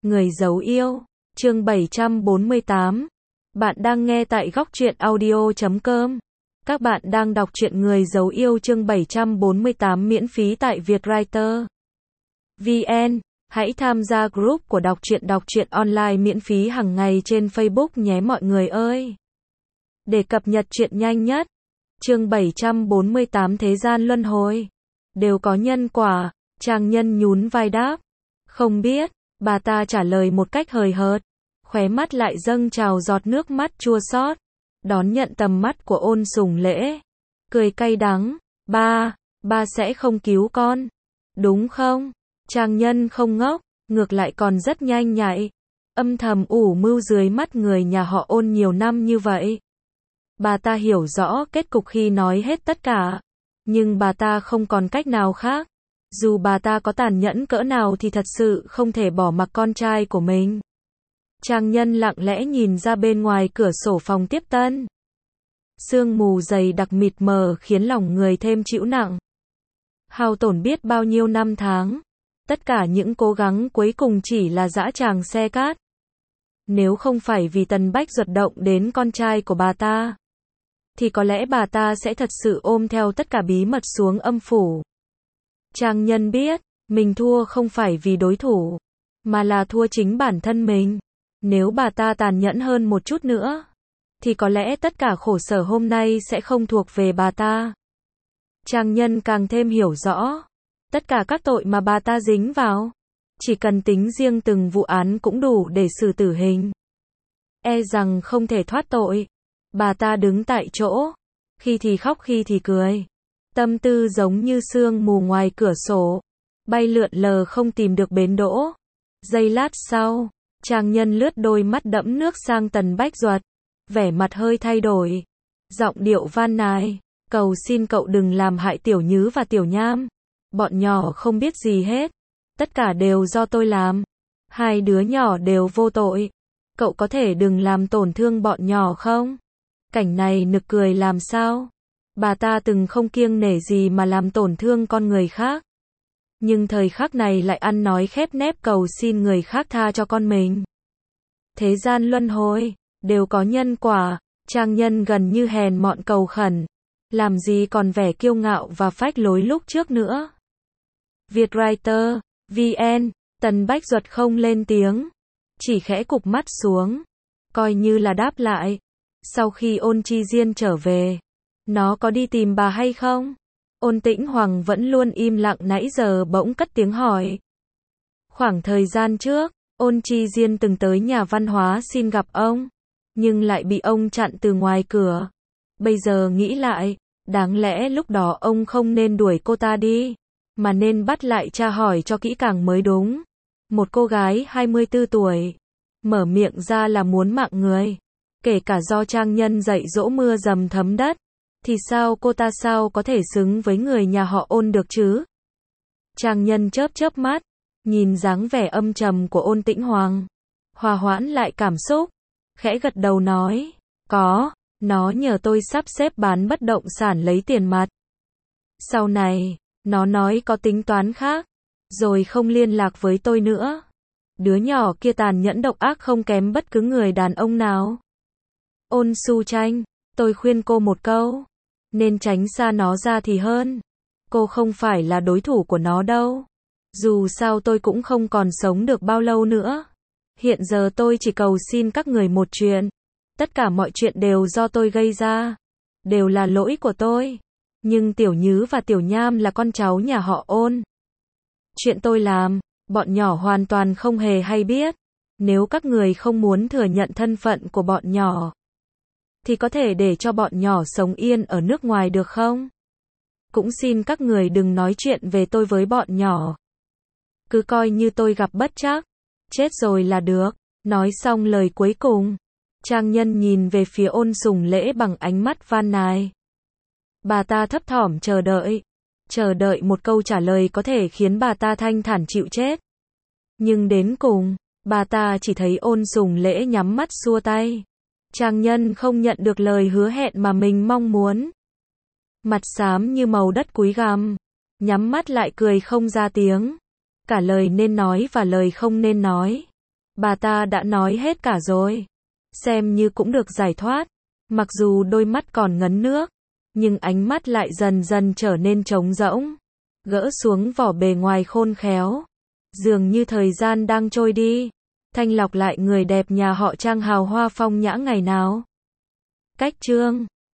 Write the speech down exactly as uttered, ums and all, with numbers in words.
Người giấu yêu, chương bảy trăm bốn mươi tám. Bạn đang nghe tại góc truyện audio chấm com. Các bạn đang đọc truyện Người giấu yêu chương bảy trăm bốn mươi tám miễn phí tại Vietwriter chấm vn. Hãy tham gia group của đọc truyện đọc truyện online miễn phí hàng ngày trên Facebook nhé mọi người ơi. Để cập nhật truyện nhanh nhất. Chương bảy trăm bốn mươi tám Thế gian luân hồi. Đều có nhân quả, Trang Nhân nhún vai đáp. Không biết, bà ta trả lời một cách hời hợt. Khóe mắt lại dâng trào giọt nước mắt chua xót. Đón nhận tầm mắt của Ôn Sùng Lễ. Cười cay đắng, ba, ba sẽ không cứu con. Đúng không? Trang Nhân không ngốc, ngược lại còn rất nhanh nhạy. Âm thầm ủ mưu dưới mắt người nhà họ Ôn nhiều năm như vậy. Bà ta hiểu rõ kết cục khi nói hết tất cả. Nhưng bà ta không còn cách nào khác. Dù bà ta có tàn nhẫn cỡ nào thì thật sự không thể bỏ mặc con trai của mình. Trang Nhân lặng lẽ nhìn ra bên ngoài cửa sổ phòng tiếp tân. Sương mù dày đặc mịt mờ khiến lòng người thêm chịu nặng. Hao tổn biết bao nhiêu năm tháng. Tất cả những cố gắng cuối cùng chỉ là dã tràng xe cát. Nếu không phải vì Tần Bách Duật động đến con trai của bà ta, thì có lẽ bà ta sẽ thật sự ôm theo tất cả bí mật xuống âm phủ. Trang Nhân biết, mình thua không phải vì đối thủ, mà là thua chính bản thân mình. Nếu bà ta tàn nhẫn hơn một chút nữa, thì có lẽ tất cả khổ sở hôm nay sẽ không thuộc về bà ta. Trang Nhân càng thêm hiểu rõ, tất cả các tội mà bà ta dính vào, chỉ cần tính riêng từng vụ án cũng đủ để xử tử hình. E rằng không thể thoát tội. Bà ta đứng tại chỗ, khi thì khóc khi thì cười. Tâm tư giống như sương mù ngoài cửa sổ, bay lượn lờ không tìm được bến đỗ. Giây lát sau, Trang Nhân lướt đôi mắt đẫm nước sang Tần Bách Duật, vẻ mặt hơi thay đổi, giọng điệu van nài, cầu xin cậu đừng làm hại Tiểu Nhứ và Tiểu Nham. Bọn nhỏ không biết gì hết, tất cả đều do tôi làm. Hai đứa nhỏ đều vô tội, cậu có thể đừng làm tổn thương bọn nhỏ không? Cảnh này nực cười làm sao? Bà ta từng không kiêng nể gì mà làm tổn thương con người khác. Nhưng thời khắc này lại ăn nói khép nép cầu xin người khác tha cho con mình. Thế gian luân hồi, đều có nhân quả. Trang Nhân gần như hèn mọn cầu khẩn. Làm gì còn vẻ kiêu ngạo và phách lối lúc trước nữa. Vietwriter chấm vn, Tần Bách Duật không lên tiếng, chỉ khẽ cụp mắt xuống, coi như là đáp lại. Sau khi Ôn Chi Diên trở về, nó có đi tìm bà hay không? Ôn Tĩnh Hoàng vẫn luôn im lặng nãy giờ bỗng cất tiếng hỏi. Khoảng thời gian trước, Ôn Chi Diên từng tới nhà văn hóa xin gặp ông, nhưng lại bị ông chặn từ ngoài cửa. Bây giờ nghĩ lại, đáng lẽ lúc đó ông không nên đuổi cô ta đi, mà nên bắt lại tra hỏi cho kỹ càng mới đúng. Một cô gái hai mươi tư tuổi, mở miệng ra là muốn mạng người, kể cả do Trang Nhân dạy dỗ mưa dầm thấm đất, thì sao cô ta sao có thể xứng với người nhà họ Ôn được chứ? Trang Nhân chớp chớp mắt, nhìn dáng vẻ âm trầm của Ôn Tĩnh Hoàng, hòa hoãn lại cảm xúc, khẽ gật đầu nói, có, nó nhờ tôi sắp xếp bán bất động sản lấy tiền mặt. Sau này, nó nói có tính toán khác, rồi không liên lạc với tôi nữa. Đứa nhỏ kia tàn nhẫn độc ác không kém bất cứ người đàn ông nào. Ôn Su Tranh, tôi khuyên cô một câu, nên tránh xa nó ra thì hơn. Cô không phải là đối thủ của nó đâu. Dù sao tôi cũng không còn sống được bao lâu nữa. Hiện giờ tôi chỉ cầu xin các người một chuyện. Tất cả mọi chuyện đều do tôi gây ra, đều là lỗi của tôi. Nhưng Tiểu Nhứ và Tiểu Nham là con cháu nhà họ Ôn. Chuyện tôi làm, bọn nhỏ hoàn toàn không hề hay biết. Nếu các người không muốn thừa nhận thân phận của bọn nhỏ, thì có thể để cho bọn nhỏ sống yên ở nước ngoài được không? Cũng xin các người đừng nói chuyện về tôi với bọn nhỏ. Cứ coi như tôi gặp bất trắc, chết rồi là được. Nói xong lời cuối cùng, Trang Nhân nhìn về phía Ôn Sùng Lễ bằng ánh mắt van nài. Bà ta thấp thỏm chờ đợi, chờ đợi một câu trả lời có thể khiến bà ta thanh thản chịu chết. Nhưng đến cùng, bà ta chỉ thấy Ôn Sùng Lễ nhắm mắt xua tay. Trang Nhân không nhận được lời hứa hẹn mà mình mong muốn. Mặt xám như màu đất cúi gằm, nhắm mắt lại cười không ra tiếng. Cả lời nên nói và lời không nên nói, Bà ta đã nói hết cả rồi. Xem như cũng được giải thoát. Mặc dù đôi mắt còn ngấn nước, nhưng ánh mắt lại dần dần trở nên trống rỗng. Gỡ xuống vỏ bề ngoài khôn khéo. Dường như thời gian đang trôi đi. Thanh lọc lại người đẹp nhà họ Trang hào hoa phong nhã ngày nào. Cách chương